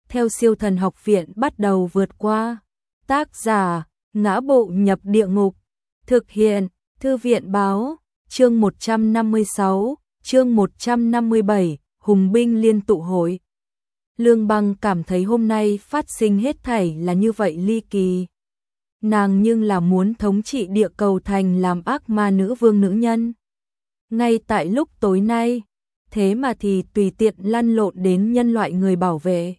theo Siêu Thần Học Viện bắt đầu vượt qua. Tác giả: Ngã Bộ Nhập Địa Ngục. Thực hiện: Thư viện báo. Chương 156, chương 157, Hùng binh liên tụ hội. Lương Băng cảm thấy hôm nay phát sinh hết thảy là như vậy ly kỳ. Nàng nhưng là muốn thống trị địa cầu thành làm ác ma nữ vương nữ nhân. Ngay tại lúc tối nay, thế mà thì tùy tiện lăn lộn đến nhân loại người bảo vệ.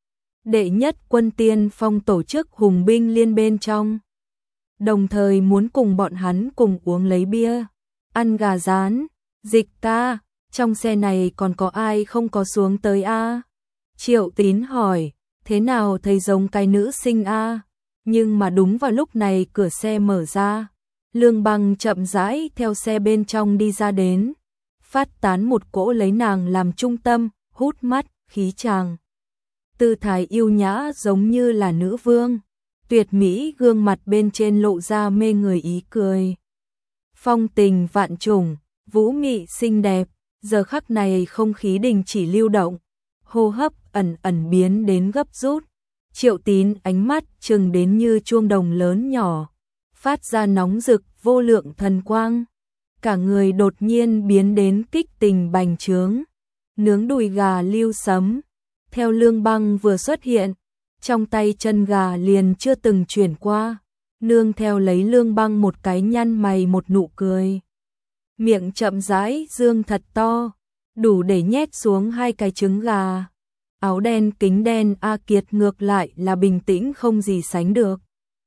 Đệ nhất quân tiên phong tổ chức hùng binh liên bên trong. Đồng thời muốn cùng bọn hắn cùng uống lấy bia, ăn gà rán. Dịch ca, trong xe này còn có ai không có xuống tới a? Triệu Tín hỏi, thế nào thấy giống cái nữ sinh a? Nhưng mà đúng vào lúc này cửa xe mở ra. Lương Băng chậm rãi theo xe bên trong đi ra đến, phát tán một cỗ lấy nàng làm trung tâm, hút mắt, khí chàng. Tư thái yêu nhã giống như là nữ vương, tuyệt mỹ gương mặt bên trên lộ ra mê người ý cười. Phong tình vạn trùng, vũ mị xinh đẹp, giờ khắc này không khí đình chỉ lưu động, hô hấp ẩn ẩn biến đến gấp rút. Triệu Tín ánh mắt trừng đến như chuông đồng lớn nhỏ, phát ra nóng rực vô lượng thần quang. Cả người đột nhiên biến đến kích tình bành trướng, nướng đùi gà lưu sấm. Theo Lương Băng vừa xuất hiện, trong tay chân gà liền chưa từng chuyển qua, nương theo lấy Lương Băng một cái nhăn mày một nụ cười. Miệng chậm rãi dương thật to, đủ để nhét xuống 2 cái trứng gà. Áo đen kính đen A Kiệt ngược lại là bình tĩnh không gì sánh được.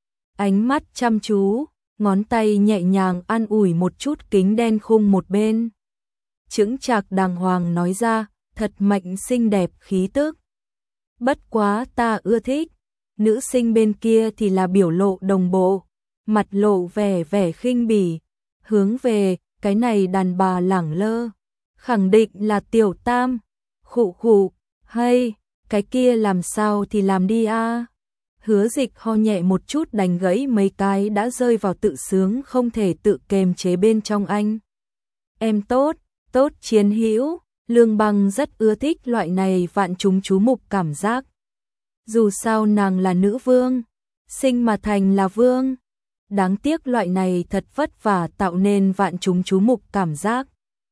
Ánh mắt chăm chú, ngón tay nhẹ nhàng an ủi một chút kính đen khung một bên. Chững chạc đàng hoàng nói ra, thật mạnh xinh đẹp khí tức. Bất quá ta ưa thích. Nữ sinh bên kia thì là biểu lộ đồng bộ, mặt lộ vẻ khinh bỉ, hướng về cái này đàn bà lẳng lơ, khẳng định là Tiểu Tam. Khụ khụ, hay, cái kia làm sao thì làm đi a. Hứa Dịch ho nhẹ một chút đánh gãy mấy cái đã rơi vào tự sướng không thể tự kềm chế bên trong anh. Em tốt, tốt chiến hữu. Lương Băng rất ưa thích loại này vạn chúng chú mục cảm giác. Dù sao nàng là nữ vương, sinh mà thành là vương. Đáng tiếc loại này thật vất vả tạo nên vạn chúng chú mục cảm giác.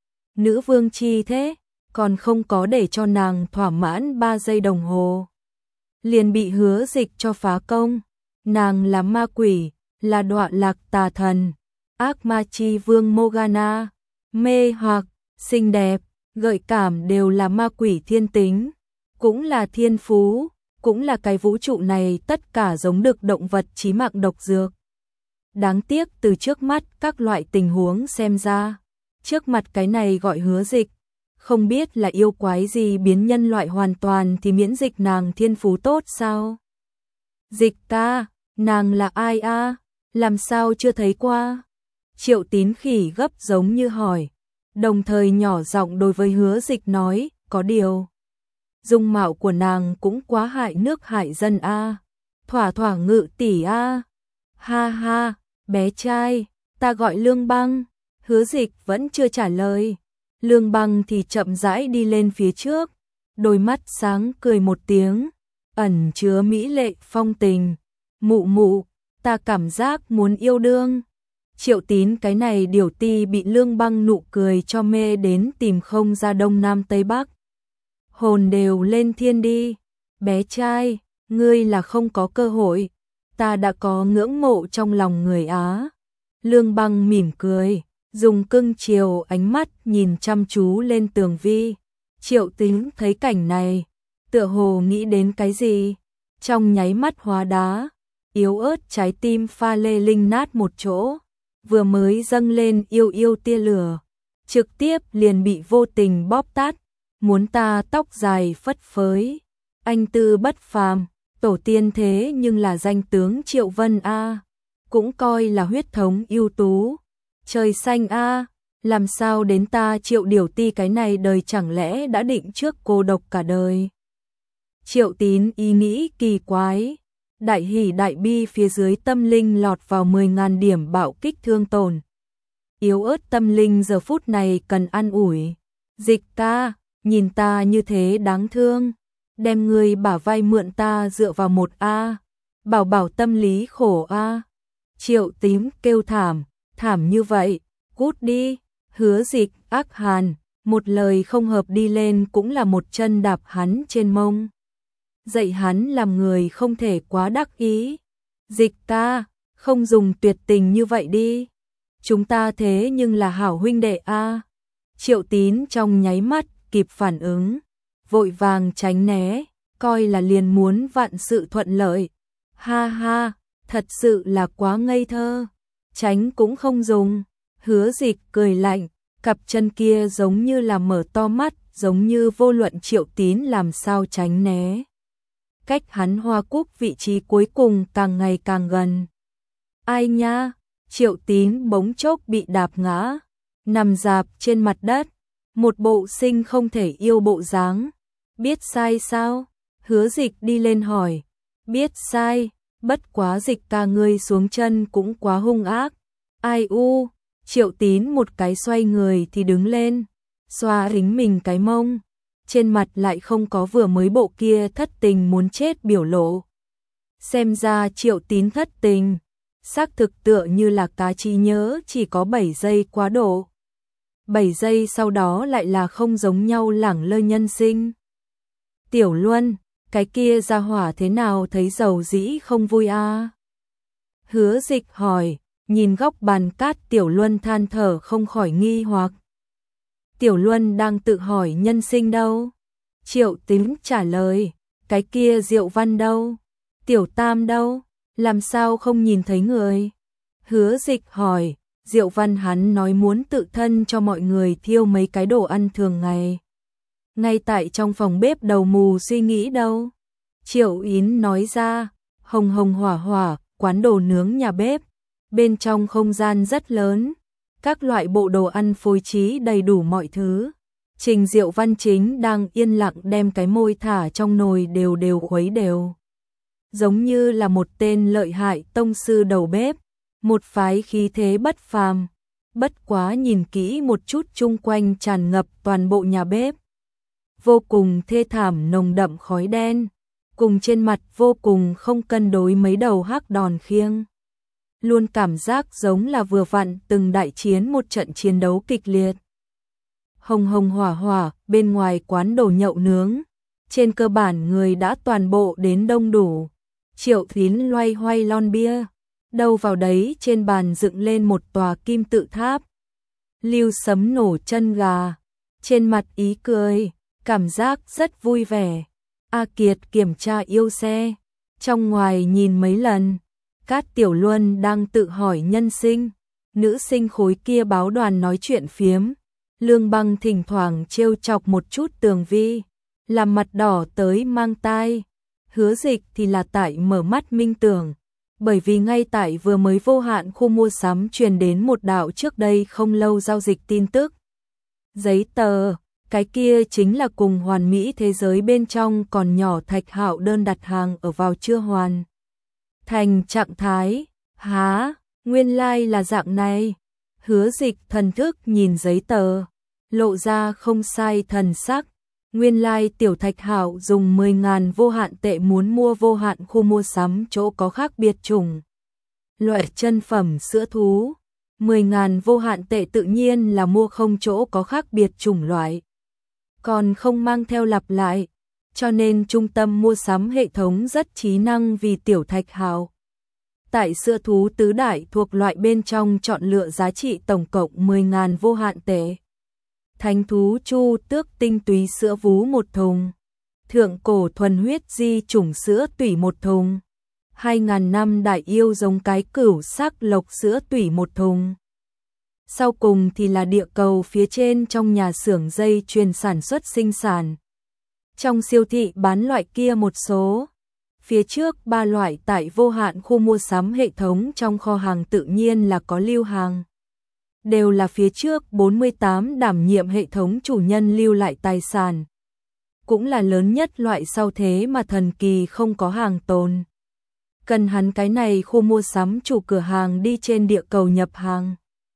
Nữ vương chi thế, còn không có để cho nàng thỏa mãn 3 giây đồng hồ, liền bị Hứa Dịch cho phá công. Nàng là ma quỷ, là đọa lạc tà thần, ác ma chi vương Morgana, mê hoặc, xinh đẹp, gợi cảm đều là ma quỷ thiên tính, cũng là thiên phú, cũng là cái vũ trụ này tất cả giống đực động vật chí mạng độc dược. Đáng tiếc từ trước mắt các loại tình huống xem ra, trước mặt cái này gọi Hứa Dịch, không biết là yêu quái gì biến nhân loại hoàn toàn thì miễn dịch nàng thiên phú tốt sao? Dịch ca, nàng là ai a? Làm sao chưa thấy qua? Triệu Tín khỉ gấp giống như hỏi, đồng thời nhỏ giọng đối với Hứa Dịch nói, có điều dung mạo của nàng cũng quá hại nước hại dân a. Thỏa thỏa ngự tỷ a. Ha ha, bé trai, ta gọi Lương Băng. Hứa Dịch vẫn chưa trả lời. Lương Băng thì chậm rãi đi lên phía trước, đôi mắt sáng cười một tiếng, ẩn chứa mỹ lệ phong tình. Mụ mụ, ta cảm giác muốn yêu đương. Triệu Tín cái này điều ti bị Lương Băng nụ cười cho mê đến tìm không ra đông nam tây bắc. Hồn đều lên thiên đi. Bé trai, ngươi là không có cơ hội, ta đã có ngưỡng mộ trong lòng người Á. Lương Băng mỉm cười, dùng cưng chiều ánh mắt nhìn chăm chú lên Tường Vi. Triệu Tín thấy cảnh này, tựa hồ nghĩ đến cái gì, trong nháy mắt hóa đá, yếu ớt trái tim pha lê linh nát một chỗ, vừa mới dâng lên yêu yêu tia lửa, trực tiếp liền bị vô tình bóp tát. Muốn ta tóc dài phất phới, anh tư bất phàm, tổ tiên thế nhưng là danh tướng Triệu Vân a, cũng coi là huyết thống ưu tú. Trời xanh a, làm sao đến ta Triệu Điều Ti cái này đời chẳng lẽ đã định trước cô độc cả đời. Triệu Tín ý nghĩ kỳ quái, đại hỉ đại bi phía dưới tâm linh lọt vào 10.000 điểm bạo kích thương tổn. Yếu ớt tâm linh giờ phút này cần an ủi. Dịch ca, nhìn ta như thế đáng thương, đem người bả vai mượn ta dựa vào một a, bảo bảo tâm lý khổ a. Triệu Tím kêu thảm như vậy, cút đi. Hứa Dịch ác hàn, một lời không hợp đi lên cũng là một chân đạp hắn trên mông. Dạy hắn làm người không thể quá đắc ý. Dịch ca, không dùng tuyệt tình như vậy đi. Chúng ta thế nhưng là hảo huynh đệ a. Triệu Tín trong nháy mắt kịp phản ứng, vội vàng tránh né, coi là liền muốn vạn sự thuận lợi. Ha ha, thật sự là quá ngây thơ, tránh cũng không dùng. Hứa Dịch cười lạnh, cặp chân kia giống như là mở to mắt, giống như vô luận Triệu Tín làm sao tránh né. Cách hắn Hoa Cúc vị trí cuối cùng càng ngày càng gần. Ai nha, Triệu Tín bỗng chốc bị đạp ngã, nằm rạp trên mặt đất, một bộ sinh không thể yêu bộ dáng. Biết sai sao? Hứa Dịch đi lên hỏi. Biết sai, bất quá Dịch ca ngươi xuống chân cũng quá hung ác. Ai u, Triệu Tín một cái xoay người thì đứng lên, xoa rính mình cái mông, trên mặt lại không có vừa mới bộ kia thất tình muốn chết biểu lộ. Xem ra Triệu Tín thất tình, xác thực tựa như là cá trí nhớ chỉ có 7 giây quá độ. 7 giây sau đó lại là không giống nhau lẳng lơ nhân sinh. Tiểu Luân, cái kia ra hỏa thế nào thấy dầu dĩ không vui a? Hứa Dịch hỏi, nhìn góc bàn cát Tiểu Luân than thở không khỏi nghi hoặc. Tiểu Luân đang tự hỏi nhân sinh đâu? Triệu Tín trả lời, cái kia Diệu Văn đâu? Tiểu Tam đâu? Làm sao không nhìn thấy người? Hứa Dịch hỏi, Diệu Văn hắn nói muốn tự thân cho mọi người thiêu mấy cái đồ ăn thường ngày. Ngay tại trong phòng bếp đầu mù suy nghĩ đâu. Triệu Yến nói ra, hồng hồng hỏa hỏa, quán đồ nướng nhà bếp. Bên trong không gian rất lớn, các loại bộ đồ ăn phối trí đầy đủ mọi thứ. Trình Diệu Văn chính đang yên lặng đem cái môi thả trong nồi đều đều khuấy đều. Giống như là một tên lợi hại tông sư đầu bếp, một phái khí thế bất phàm. Bất quá nhìn kỹ một chút chung quanh tràn ngập toàn bộ nhà bếp. Vô cùng thê thảm nồng đậm khói đen, cùng trên mặt vô cùng không cân đối mấy đầu hắc đòn khiêng. Luôn cảm giác giống là vừa vặn từng đại chiến một trận chiến đấu kịch liệt. Hồng hồng hỏa hỏa, bên ngoài quán đồ nhậu nướng, trên cơ bản người đã toàn bộ đến đông đủ. Triệu Tín loay hoay lon bia, đâu vào đấy trên bàn dựng lên một tòa kim tự tháp. Lưu Sấm nổ chân gà, trên mặt ý cười, cảm giác rất vui vẻ. A Kiệt kiểm tra yêu xe, trong ngoài nhìn mấy lần. Cát Tiểu Luân đang tự hỏi nhân sinh, nữ sinh khối kia báo đoàn nói chuyện phiếm. Lương Băng thỉnh thoảng trêu chọc một chút Tường Vi, làm mặt đỏ tới mang tai. Hứa Dịch thì là tại mở mắt minh tưởng, bởi vì ngay tại vừa mới vô hạn khu mua sắm truyền đến một đạo trước đây không lâu giao dịch tin tức. Giấy tờ, cái kia chính là cùng Hoàn Mỹ thế giới bên trong còn nhỏ Thạch Hạo đơn đặt hàng ở vào chưa hoàn thành trạng thái. Há, nguyên lai là dạng này. Hứa Dịch thần thức nhìn giấy tờ, lộ ra không sai thần sắc. Nguyên lai Tiểu Thạch Hạo dùng 10.000 vô hạn tệ muốn mua vô hạn khu mua sắm chỗ có khác biệt chủng loại chân phẩm sữa thú. 10.000 vô hạn tệ tự nhiên là mua không chỗ có khác biệt chủng loại, còn không mang theo lặp lại, cho nên trung tâm mua sắm hệ thống rất trí năng vì Tiểu Thạch Hạo. Tại sữa thú tứ đại thuộc loại bên trong chọn lựa giá trị tổng cộng 10.000 vô hạn tệ. Thánh thú chu tước tinh túy sữa vú một thùng, thượng cổ thuần huyết di chủng sữa tủy một thùng, 2.000 năm đại yêu giống cái cửu sắc lộc sữa tủy một thùng. Sau cùng thì là địa cầu phía trên trong nhà xưởng dây chuyền sản xuất sinh sản. Trong siêu thị bán loại kia một số. Phía trước 3 loại tại vô hạn khu mua sắm hệ thống trong kho hàng tự nhiên là có lưu hàng. Đều là phía trước 48 đảm nhiệm hệ thống chủ nhân lưu lại tài sản. Cũng là lớn nhất loại sau thế mà thần kỳ không có hàng tồn. Cần hắn cái này khu mua sắm chủ cửa hàng đi trên địa cầu nhập hàng.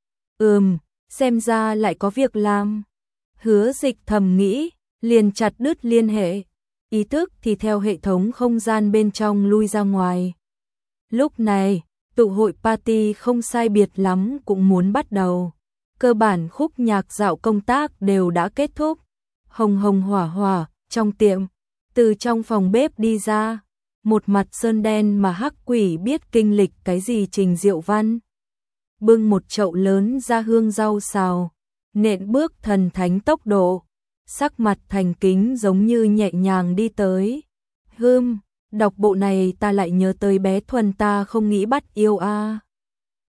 Xem ra lại có việc làm. Hứa Dịch thầm nghĩ, liền chặt đứt liên hệ. ý thức thì theo hệ thống không gian bên trong lui ra ngoài. Lúc này, tụ hội party không sai biệt lắm cũng muốn bắt đầu. Cơ bản khúc nhạc dạo công tác đều đã kết thúc. Hồng hồng hỏa hỏa, trong tiệm, từ trong phòng bếp đi ra, một mặt sơn đen mà hắc quỷ biết kinh lịch cái gì Trình Diệu Văn. Bưng một chậu lớn ra hương rau xào, nện bước thần thánh tốc độ, sắc mặt thành kính giống như nhẹ nhàng đi tới. Đọc bộ này ta lại nhớ tới bé Thuần ta không nghĩ bắt yêu a.